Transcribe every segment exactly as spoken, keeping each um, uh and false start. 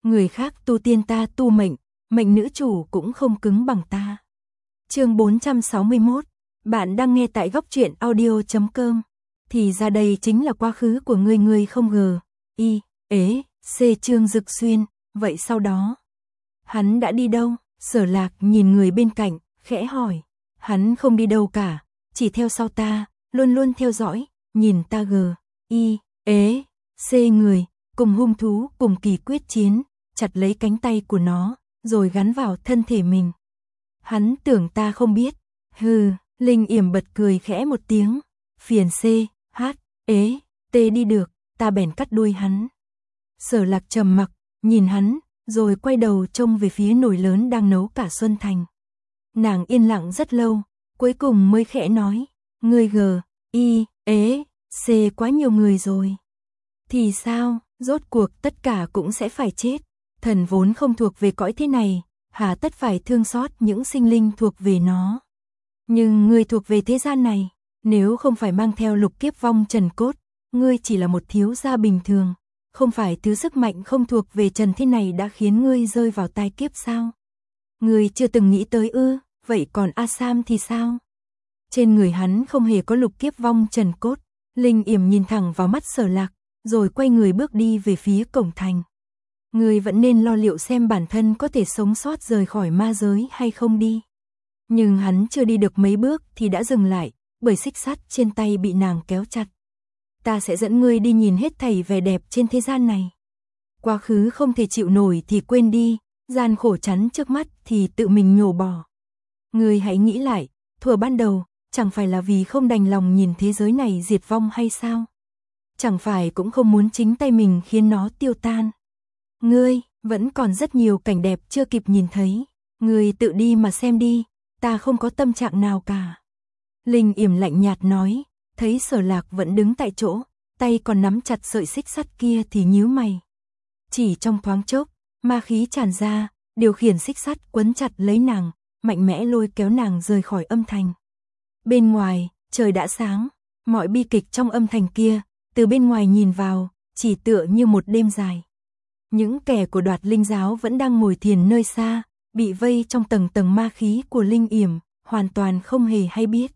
người khác tu tiên ta tu mệnh, mệnh nữ chủ cũng không cứng bằng ta. Chương bốn trăm sáu mươi mốt, bạn đang nghe tại góc truyện audio chấm com. Thì ra đây chính là quá khứ của ngươi ngươi không ngờ. Y, ế, C Trương Dực Xuyên, vậy sau đó? Hắn đã đi đâu? Sở Lạc nhìn người bên cạnh, khẽ hỏi. Hắn không đi đâu cả, chỉ theo sau ta, luôn luôn theo dõi, nhìn ta gờ, y, ế, c người, cùng hung thú, cùng kỳ quyết chiến, chặt lấy cánh tay của nó, rồi gắn vào thân thể mình. Hắn tưởng ta không biết, hừ, Linh Yểm bật cười khẽ một tiếng, phiền c, h, ế, t đi được, ta bèn cắt đuôi hắn. Sở Lạc trầm mặc, nhìn hắn, rồi quay đầu trông về phía nồi lớn đang nấu cả Xuân Thành. Nàng yên lặng rất lâu, cuối cùng mới khẽ nói, ngươi gờ, y, ế, c quá nhiều người rồi. Thì sao, rốt cuộc tất cả cũng sẽ phải chết. Thần vốn không thuộc về cõi thế này, hà tất phải thương xót những sinh linh thuộc về nó. Nhưng ngươi thuộc về thế gian này, nếu không phải mang theo lục kiếp vong trần cốt, ngươi chỉ là một thiếu gia bình thường. Không phải thứ sức mạnh không thuộc về trần thế này đã khiến ngươi rơi vào tai kiếp sao? Ngươi chưa từng nghĩ tới ư, vậy còn A Sam thì sao? Trên người hắn không hề có lục kiếp vong trần cốt. Linh Yểm nhìn thẳng vào mắt Sở Lạc, rồi quay người bước đi về phía cổng thành. Ngươi vẫn nên lo liệu xem bản thân có thể sống sót rời khỏi ma giới hay không đi. Nhưng hắn chưa đi được mấy bước thì đã dừng lại, bởi xích sắt trên tay bị nàng kéo chặt. Ta sẽ dẫn ngươi đi nhìn hết thảy vẻ đẹp trên thế gian này. Quá khứ không thể chịu nổi thì quên đi, gian khổ chắn trước mắt thì tự mình nhổ bỏ. Ngươi hãy nghĩ lại, thuở ban đầu, chẳng phải là vì không đành lòng nhìn thế giới này diệt vong hay sao? Chẳng phải cũng không muốn chính tay mình khiến nó tiêu tan. Ngươi, vẫn còn rất nhiều cảnh đẹp chưa kịp nhìn thấy. Ngươi tự đi mà xem đi, ta không có tâm trạng nào cả. Linh Yểm lạnh nhạt nói, thấy Sở Lạc vẫn đứng tại chỗ, tay còn nắm chặt sợi xích sắt kia thì nhíu mày. Chỉ trong thoáng chốc, ma khí tràn ra, điều khiển xích sắt quấn chặt lấy nàng, mạnh mẽ lôi kéo nàng rời khỏi âm thành. Bên ngoài, trời đã sáng, mọi bi kịch trong âm thành kia, từ bên ngoài nhìn vào, chỉ tựa như một đêm dài. Những kẻ của Đoạt Linh giáo vẫn đang ngồi thiền nơi xa, bị vây trong tầng tầng ma khí của Linh Yểm, hoàn toàn không hề hay biết.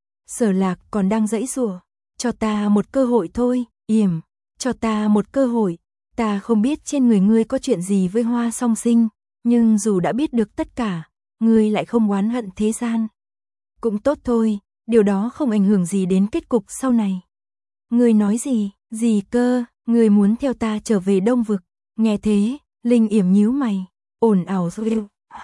Sở Lạc còn đang giãy giụa, cho ta một cơ hội thôi, Yểm, cho ta một cơ hội. Ta không biết trên người ngươi có chuyện gì với Hoa Song Sinh, nhưng dù đã biết được tất cả, ngươi lại không oán hận thế gian. Cũng tốt thôi, điều đó không ảnh hưởng gì đến kết cục sau này. Ngươi nói gì, gì cơ, ngươi muốn theo ta trở về Đông Vực. Nghe thế, Linh Yểm nhíu mày, ồn ào rồi.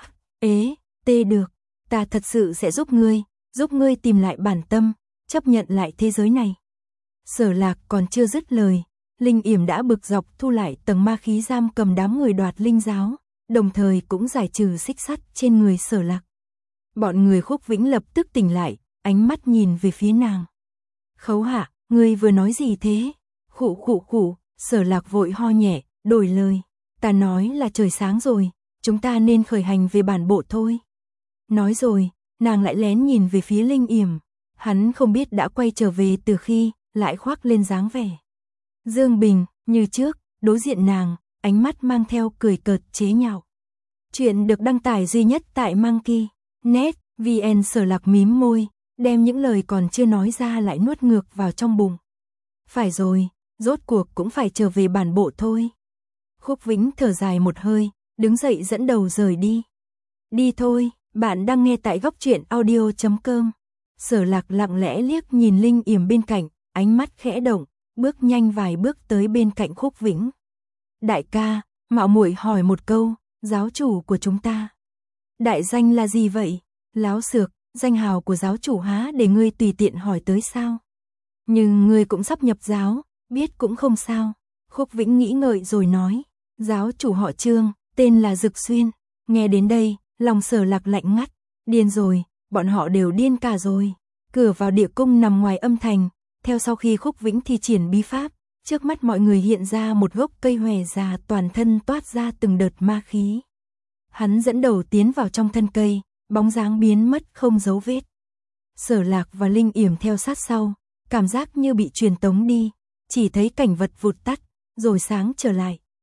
Ế, tê được, ta thật sự sẽ giúp ngươi, giúp ngươi tìm lại bản tâm, chấp nhận lại thế giới này. Sở Lạc còn chưa dứt lời, Linh Yểm đã bực dọc thu lại tầng ma khí giam cầm đám người Đoạt Linh giáo, đồng thời cũng giải trừ xích sắt trên người Sở Lạc. Bọn người Khúc Vĩnh lập tức tỉnh lại, ánh mắt nhìn về phía nàng. Khấu hạ, ngươi vừa nói gì thế? Khụ khụ khụ, Sở Lạc vội ho nhẹ, đổi lời. Ta nói là trời sáng rồi, chúng ta nên khởi hành về bản bộ thôi. Nói rồi, nàng lại lén nhìn về phía Linh Yểm. Hắn không biết đã quay trở về từ khi, lại khoác lên dáng vẻ Dương Bình, như trước, đối diện nàng, ánh mắt mang theo cười cợt chế nhạo. Chuyện được đăng tải duy nhất tại Monkey net vn. Sở Lạc mím môi, đem những lời còn chưa nói ra lại nuốt ngược vào trong bụng. Phải rồi, rốt cuộc cũng phải trở về bản bộ thôi. Khúc Vĩnh thở dài một hơi, đứng dậy dẫn đầu rời đi. Đi thôi, bạn đang nghe tại góc truyện audio chấm com. Sở Lạc lặng lẽ liếc nhìn Linh Yểm bên cạnh, ánh mắt khẽ động, bước nhanh vài bước tới bên cạnh Khúc Vĩnh. Đại ca, mạo muội hỏi một câu, giáo chủ của chúng ta. Đại danh là gì vậy? Láo xược, danh hào của giáo chủ há để ngươi tùy tiện hỏi tới sao? Nhưng ngươi cũng sắp nhập giáo, biết cũng không sao. Khúc Vĩnh nghĩ ngợi rồi nói, giáo chủ họ Trương, tên là Dực Xuyên. Nghe đến đây, lòng Sở Lạc lạnh ngắt, điên rồi, bọn họ đều điên cả rồi. Cửa vào địa cung nằm ngoài âm thành, theo sau khi Khúc Vĩnh thi triển bí pháp, trước mắt mọi người hiện ra một gốc cây hòe già toàn thân toát ra từng đợt ma khí. Hắn dẫn đầu tiến vào trong thân cây, bóng dáng biến mất không dấu vết. Sở Lạc và Linh Yểm theo sát sau, cảm giác như bị truyền tống đi, chỉ thấy cảnh vật vụt tắt, rồi sáng trở lại.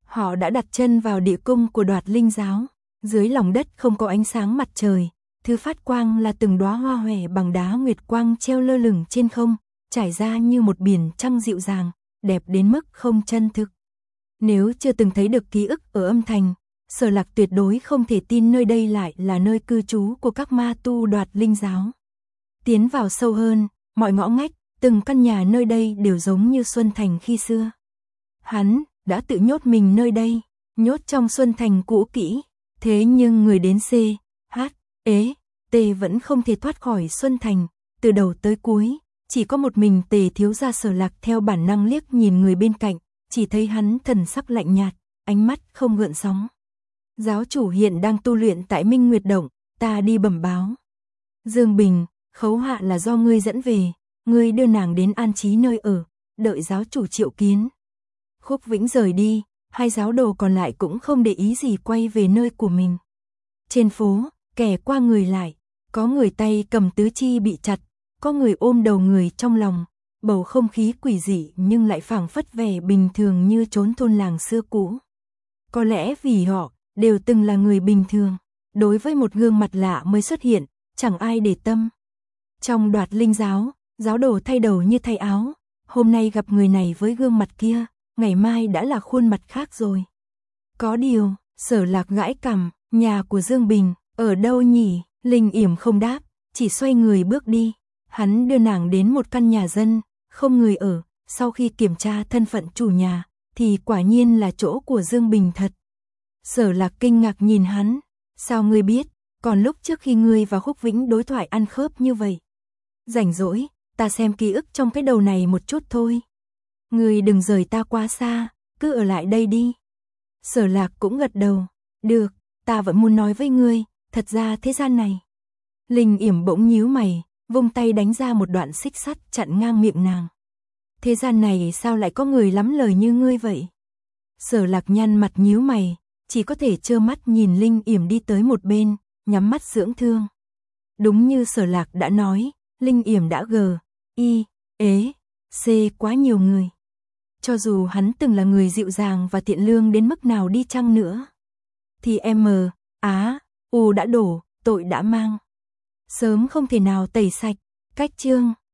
Họ đã đặt chân vào địa cung của Đoạt Linh giáo. Dưới lòng đất không có ánh sáng mặt trời, thứ phát quang là từng đóa hoa hòe bằng đá nguyệt quang treo lơ lửng trên không, trải ra như một biển trăng dịu dàng, đẹp đến mức không chân thực. Nếu chưa từng thấy được ký ức ở âm thành, Sở Lạc tuyệt đối không thể tin nơi đây lại là nơi cư trú của các ma tu Đoạt Linh giáo. Tiến vào sâu hơn, mọi ngõ ngách, từng căn nhà nơi đây đều giống như Xuân Thành khi xưa. Hắn đã tự nhốt mình nơi đây, nhốt trong Xuân Thành cũ kỹ, thế nhưng người đến C, H, E, T vẫn không thể thoát khỏi Xuân Thành, từ đầu tới cuối, chỉ có một mình Tề thiếu gia Sở Lạc theo bản năng liếc nhìn người bên cạnh, chỉ thấy hắn thần sắc lạnh nhạt, ánh mắt không gợn sóng. Giáo chủ hiện đang tu luyện tại Minh Nguyệt Động, ta đi bẩm báo. Dương Bình, Khấu Hạ là do ngươi dẫn về, ngươi đưa nàng đến an trí nơi ở, đợi giáo chủ triệu kiến. Khúc Vĩnh rời đi, hai giáo đồ còn lại cũng không để ý gì quay về nơi của mình. Trên phố, kẻ qua người lại, có người tay cầm tứ chi bị chặt, có người ôm đầu người trong lòng, bầu không khí quỷ dị nhưng lại phảng phất vẻ bình thường như chốn thôn làng xưa cũ. Có lẽ vì họ đều từng là người bình thường, đối với một gương mặt lạ mới xuất hiện, chẳng ai để tâm. Trong Đoạt Linh giáo, giáo đồ thay đầu như thay áo, hôm nay gặp người này với gương mặt kia, ngày mai đã là khuôn mặt khác rồi. Có điều, Sở Lạc gãi cằm, nhà của Dương Bình, ở đâu nhỉ? Linh Yểm không đáp, chỉ xoay người bước đi. Hắn đưa nàng đến một căn nhà dân, không người ở, sau khi kiểm tra thân phận chủ nhà, thì quả nhiên là chỗ của Dương Bình thật. Sở Lạc kinh ngạc nhìn hắn, sao ngươi biết, còn lúc trước khi ngươi và Khúc Vĩnh đối thoại ăn khớp như vậy. Rảnh rỗi, ta xem ký ức trong cái đầu này một chút thôi. Ngươi đừng rời ta quá xa, cứ ở lại đây đi. Sở Lạc cũng gật đầu, được, ta vẫn muốn nói với ngươi, thật ra thế gian này. Linh Yểm bỗng nhíu mày, vung tay đánh ra một đoạn xích sắt chặn ngang miệng nàng. Thế gian này sao lại có người lắm lời như ngươi vậy? Sở Lạc nhăn mặt nhíu mày, chỉ có thể trơ mắt nhìn Linh Yểm đi tới một bên, nhắm mắt dưỡng thương. Đúng như Sở Lạc đã nói, Linh Yểm đã gờ, y, ế, c quá nhiều người. Cho dù hắn từng là người dịu dàng và thiện lương đến mức nào đi chăng nữa, thì M, Á, U đã đổ, tội đã mang. Sớm không thể nào tẩy sạch, cách chương.